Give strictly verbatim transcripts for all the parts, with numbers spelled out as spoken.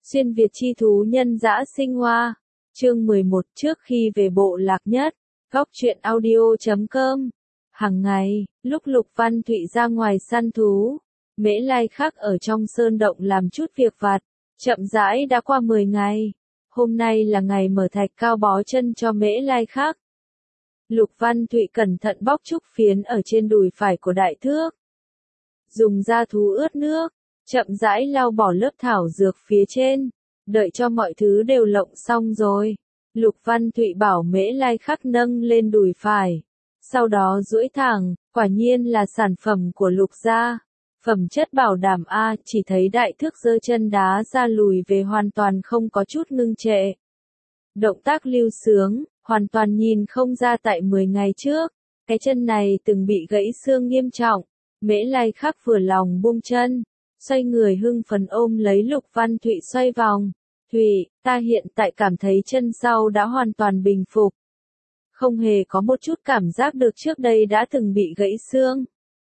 Xuyên Việt chi thú nhân dã sinh hoa. Chương mười một trước khi về bộ lạc nhất. Góc truyện audio chấm com. Hàng ngày, lúc Lục Văn Thụy ra ngoài săn thú, Mễ Lai Khắc ở trong sơn động làm chút việc vặt. Chậm rãi đã qua mười ngày. Hôm nay là ngày mở thạch cao bó chân cho Mễ Lai Khắc. Lục Văn Thụy cẩn thận bóc trúc phiến ở trên đùi phải của Đại Thước. Dùng da thú ướt nước, chậm rãi lau bỏ lớp thảo dược phía trên. Đợi cho mọi thứ đều lộng xong rồi, Lục Văn Thụy bảo Mễ Lai Khắc nâng lên đùi phải. Sau đó duỗi thẳng, quả nhiên là sản phẩm của Lục gia. Phẩm chất bảo đảm A, chỉ thấy Đại Thước giơ chân đá ra lùi về hoàn toàn không có chút ngưng trệ. Động tác lưu sướng, hoàn toàn nhìn không ra tại mười ngày trước. Cái chân này từng bị gãy xương nghiêm trọng. Mễ Lai Khắc vừa lòng buông chân, xoay người hưng phấn ôm lấy Lục Văn Thụy xoay vòng. Thụy, ta hiện tại cảm thấy chân sau đã hoàn toàn bình phục. Không hề có một chút cảm giác được trước đây đã từng bị gãy xương.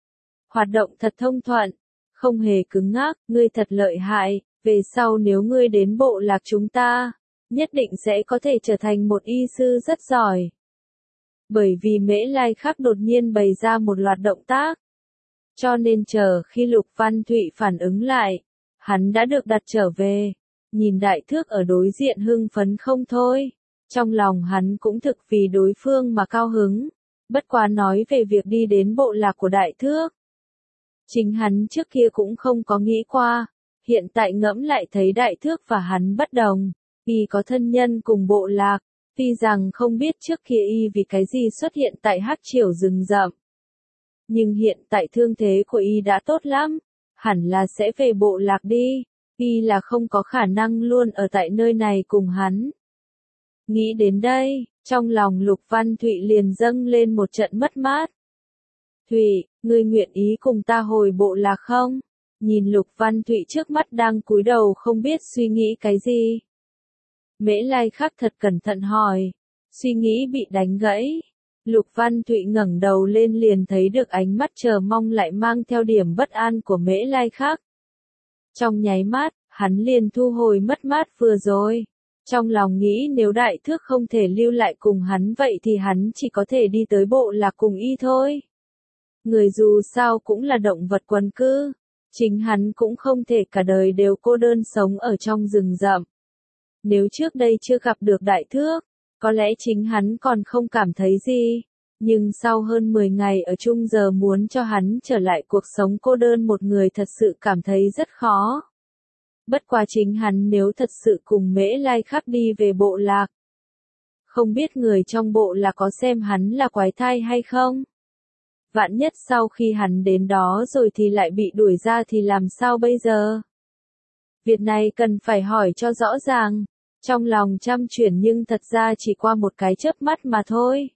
Hoạt động thật thông thuận, không hề cứng ngắc, ngươi thật lợi hại, về sau nếu ngươi đến bộ lạc chúng ta, nhất định sẽ có thể trở thành một y sư rất giỏi. Bởi vì Mễ Lai Khắc đột nhiên bày ra một loạt động tác. Cho nên chờ khi Lục Văn Thụy phản ứng lại, hắn đã được đặt trở về. Nhìn Đại Thước ở đối diện hưng phấn không thôi. Trong lòng hắn cũng thực vì đối phương mà cao hứng. Bất quá nói về việc đi đến bộ lạc của Đại Thước. Chính hắn trước kia cũng không có nghĩ qua. Hiện tại ngẫm lại thấy Đại Thước và hắn bất đồng. Y có thân nhân cùng bộ lạc. Tuy rằng không biết trước kia y vì cái gì xuất hiện tại Hắc Triều rừng rậm. Nhưng hiện tại thương thế của y đã tốt lắm. Hẳn là sẽ về bộ lạc đi. Y là không có khả năng luôn ở tại nơi này cùng hắn. Nghĩ đến đây, trong lòng Lục Văn Thụy liền dâng lên một trận mất mát. Thụy, ngươi nguyện ý cùng ta hồi bộ lạc không? Nhìn Lục Văn Thụy trước mắt đang cúi đầu không biết suy nghĩ cái gì. Mễ Lai Khắc thật cẩn thận hỏi. Suy nghĩ bị đánh gãy. Lục Văn Thụy ngẩng đầu lên liền thấy được ánh mắt chờ mong lại mang theo điểm bất an của Mễ Lai Khắc. Trong nháy mắt, hắn liền thu hồi mất mát vừa rồi. Trong lòng nghĩ nếu Đại Thước không thể lưu lại cùng hắn vậy thì hắn chỉ có thể đi tới bộ lạc cùng y thôi. Người dù sao cũng là động vật quần cư. Chính hắn cũng không thể cả đời đều cô đơn sống ở trong rừng rậm. Nếu trước đây chưa gặp được Đại Thước, có lẽ chính hắn còn không cảm thấy gì. Nhưng sau hơn mười ngày ở chung giờ muốn cho hắn trở lại cuộc sống cô đơn một người thật sự cảm thấy rất khó. Bất quá chính hắn nếu thật sự cùng Mễ Lai Khắc đi về bộ lạc. Không biết người trong bộ lạc có xem hắn là quái thai hay không? Vạn nhất sau khi hắn đến đó rồi thì lại bị đuổi ra thì làm sao bây giờ? Việc này cần phải hỏi cho rõ ràng. Trong lòng trăm chuyển nhưng thật ra chỉ qua một cái chớp mắt mà thôi.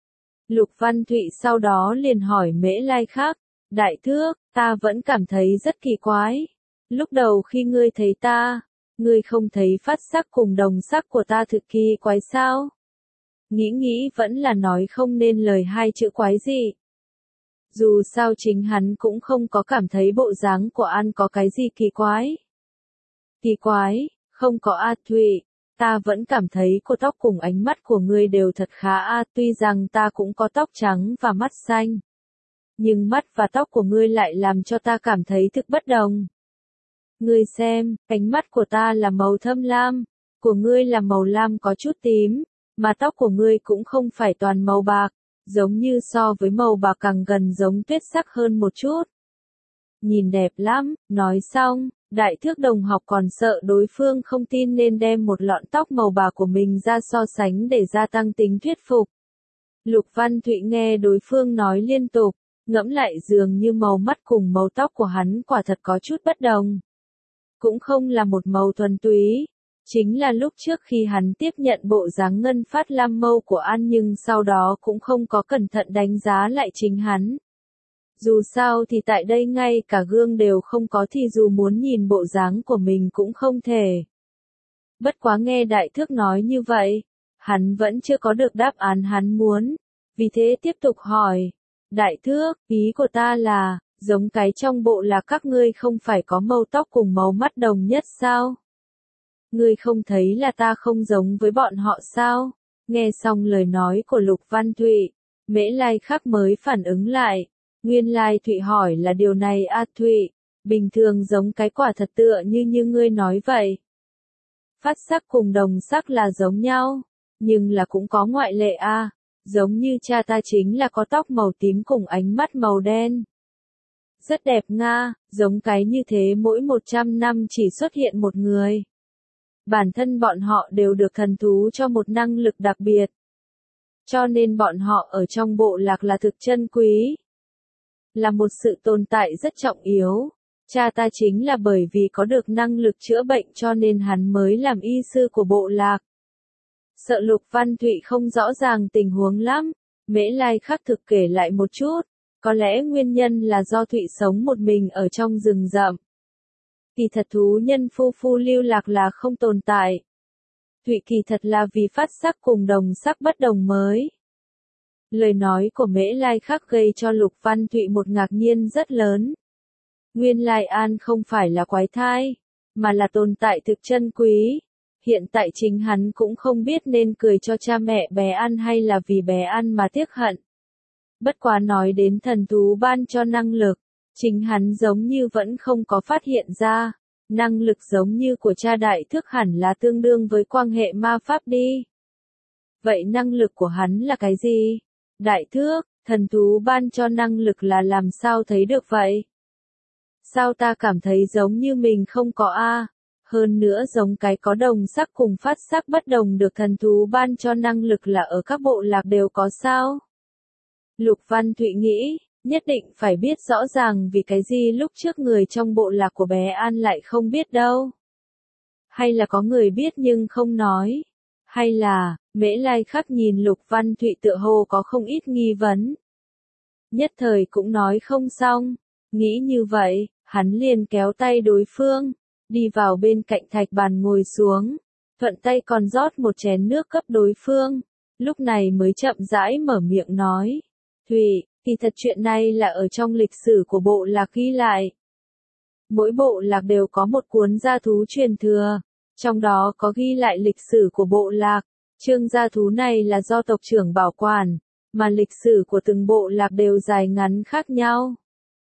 Lục Văn Thụy sau đó liền hỏi Mễ Lai Khắc, Đại Thước, ta vẫn cảm thấy rất kỳ quái. Lúc đầu khi ngươi thấy ta, ngươi không thấy phát sắc cùng đồng sắc của ta thực kỳ quái sao? Nghĩ nghĩ vẫn là nói không nên lời hai chữ quái gì. Dù sao chính hắn cũng không có cảm thấy bộ dáng của An có cái gì kỳ quái. Kỳ quái, không có A Thụy. Ta vẫn cảm thấy cô tóc cùng ánh mắt của ngươi đều thật khá a, tuy rằng ta cũng có tóc trắng và mắt xanh. Nhưng mắt và tóc của ngươi lại làm cho ta cảm thấy thực bất đồng. Ngươi xem, ánh mắt của ta là màu thâm lam, của ngươi là màu lam có chút tím, mà tóc của ngươi cũng không phải toàn màu bạc, giống như so với màu bạc càng gần giống tuyết sắc hơn một chút. Nhìn đẹp lắm, nói xong. Đại Thước đồng học còn sợ đối phương không tin nên đem một lọn tóc màu bạc của mình ra so sánh để gia tăng tính thuyết phục. Lục Văn Thụy nghe đối phương nói liên tục, ngẫm lại dường như màu mắt cùng màu tóc của hắn quả thật có chút bất đồng. Cũng không là một màu thuần túy, chính là lúc trước khi hắn tiếp nhận bộ dáng ngân phát lam mâu của An nhưng sau đó cũng không có cẩn thận đánh giá lại chính hắn. Dù sao thì tại đây ngay cả gương đều không có thì dù muốn nhìn bộ dáng của mình cũng không thể. Bất quá nghe Đại Thước nói như vậy, hắn vẫn chưa có được đáp án hắn muốn, vì thế tiếp tục hỏi. Đại Thước, ý của ta là, giống cái trong bộ là các ngươi không phải có màu tóc cùng màu mắt đồng nhất sao? Ngươi không thấy là ta không giống với bọn họ sao? Nghe xong lời nói của Lục Văn Thụy, Mễ Lai Khắc mới phản ứng lại. Nguyên lai Thụy hỏi là điều này a Thụy, bình thường giống cái quả thật tựa như như ngươi nói vậy. Phát sắc cùng đồng sắc là giống nhau, nhưng là cũng có ngoại lệ a, giống như cha ta chính là có tóc màu tím cùng ánh mắt màu đen. Rất đẹp nga, giống cái như thế mỗi một trăm năm chỉ xuất hiện một người. Bản thân bọn họ đều được thần thú cho một năng lực đặc biệt. Cho nên bọn họ ở trong bộ lạc là thực chân quý. Là một sự tồn tại rất trọng yếu. Cha ta chính là bởi vì có được năng lực chữa bệnh cho nên hắn mới làm y sư của bộ lạc. Sợ Lục Văn Thụy không rõ ràng tình huống lắm, Mễ Lai Khắc thực kể lại một chút. Có lẽ nguyên nhân là do Thụy sống một mình ở trong rừng rậm. Kỳ thật thú nhân phu phu lưu lạc là không tồn tại. Thụy kỳ thật là vì phát sắc cùng đồng sắc bất đồng mới. Lời nói của Mễ Lai Khắc gây cho Lục Văn Thụy một ngạc nhiên rất lớn. Nguyên lai An không phải là quái thai, mà là tồn tại thực chân quý. Hiện tại chính hắn cũng không biết nên cười cho cha mẹ bé An hay là vì bé An mà tiếc hận. Bất quá nói đến thần thú ban cho năng lực, chính hắn giống như vẫn không có phát hiện ra. Năng lực giống như của cha đại thức hẳn là tương đương với quan hệ ma pháp đi. Vậy năng lực của hắn là cái gì? Đại thước, thần thú ban cho năng lực là làm sao thấy được vậy? Sao ta cảm thấy giống như mình không có a? Hơn nữa giống cái có đồng sắc cùng phát sắc bất đồng được thần thú ban cho năng lực là ở các bộ lạc đều có sao? Lục Văn Thụy nghĩ, nhất định phải biết rõ ràng vì cái gì lúc trước người trong bộ lạc của bé An lại không biết đâu. Hay là có người biết nhưng không nói. Hay là, Mễ Lai Khắc nhìn Lục Văn Thụy tựa hồ có không ít nghi vấn. Nhất thời cũng nói không xong. Nghĩ như vậy, hắn liền kéo tay đối phương, đi vào bên cạnh thạch bàn ngồi xuống, thuận tay còn rót một chén nước cấp đối phương, lúc này mới chậm rãi mở miệng nói. Thụy, thì thật chuyện này là ở trong lịch sử của bộ lạc ghi lại. Mỗi bộ lạc đều có một cuốn gia thú truyền thừa, trong đó có ghi lại lịch sử của bộ lạc. Chương gia thú này là do tộc trưởng bảo quản, mà lịch sử của từng bộ lạc đều dài ngắn khác nhau.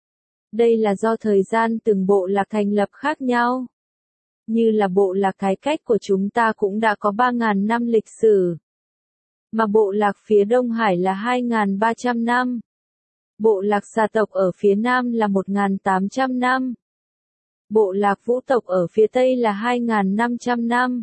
Đây là do thời gian từng bộ lạc thành lập khác nhau. Như là bộ lạc Thái Cách của chúng ta cũng đã có ba nghìn năm lịch sử. Mà bộ lạc phía Đông Hải là hai nghìn ba trăm năm. Bộ lạc Xà tộc ở phía Nam là một nghìn tám trăm năm. Bộ lạc Vũ tộc ở phía Tây là hai nghìn năm trăm năm.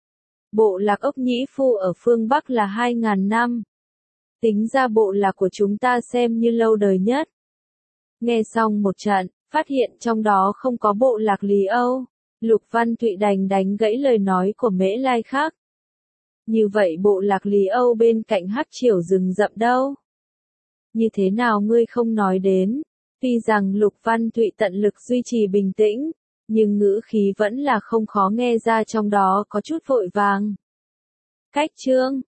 Bộ lạc Ốc Nhĩ Phu ở phương Bắc là hai nghìn năm. Tính ra bộ lạc của chúng ta xem như lâu đời nhất. Nghe xong một trận, phát hiện trong đó không có bộ lạc Lý Âu. Lục Văn Thụy đành đánh gãy lời nói của Mễ Lai Khắc. Như vậy bộ lạc Lý Âu bên cạnh Hắc Triều rừng rậm đâu? Như thế nào ngươi không nói đến? Tuy rằng Lục Văn Thụy tận lực duy trì bình tĩnh, nhưng ngữ khí vẫn là không khó nghe ra trong đó có chút vội vàng. Cách chương,